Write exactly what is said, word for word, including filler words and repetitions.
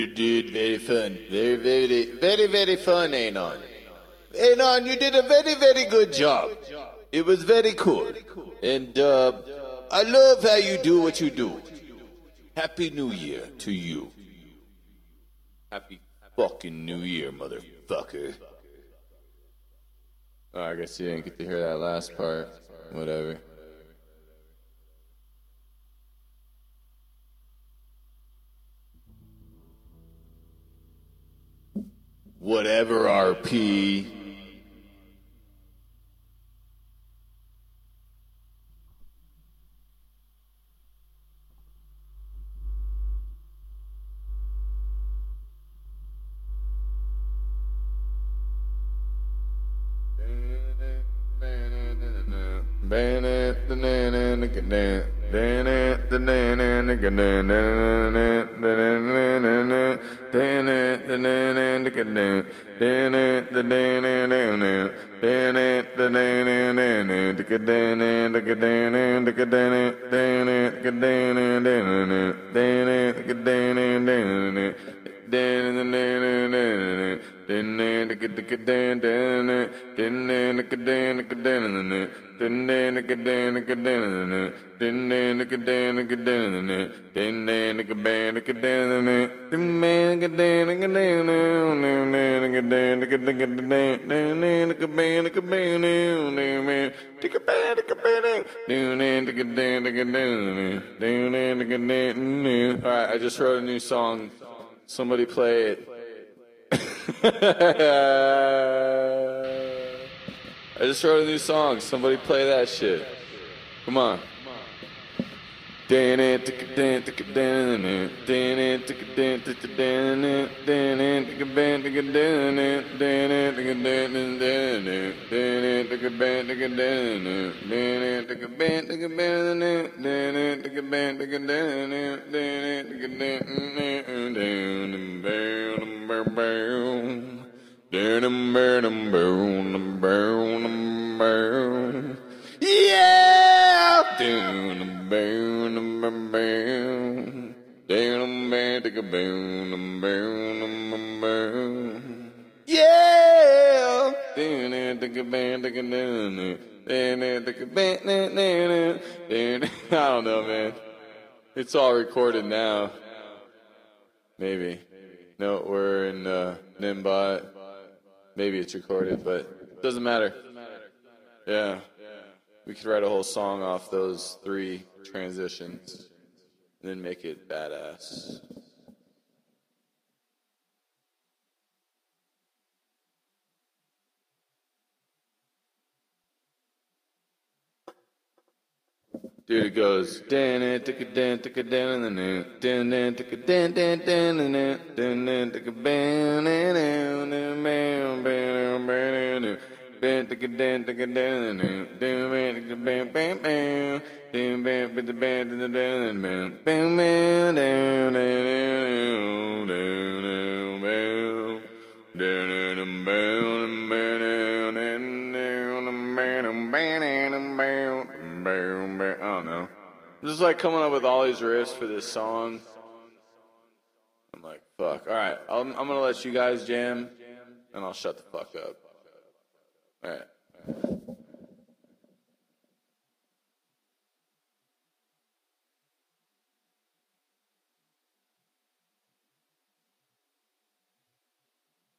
You did very fun. Very, very, very, very fun, Anon. Anon, you did a very, very good job. It was very cool. And uh, I love how you do what you do. Happy New Year to you. Happy fucking New Year, motherfucker. Oh, I guess you didn't get to hear that last part. Whatever. Whatever, R P. Alright, I just wrote a new song. Somebody play it. I just wrote a new song. Somebody play that shit. Come on. Yeah! Yeah! I don't know, man. It's all recorded now. Maybe. No, we're in uh, Nimbot. Maybe it's recorded, but it doesn't matter. Yeah. We could write a whole song off those three transitions and then make it badass. Dude, it goes. I don't know. I'm just like coming up with all these riffs for this song. I'm like, fuck. All right, I'm, I'm gonna let you guys jam, and I'll shut the fuck up. All right.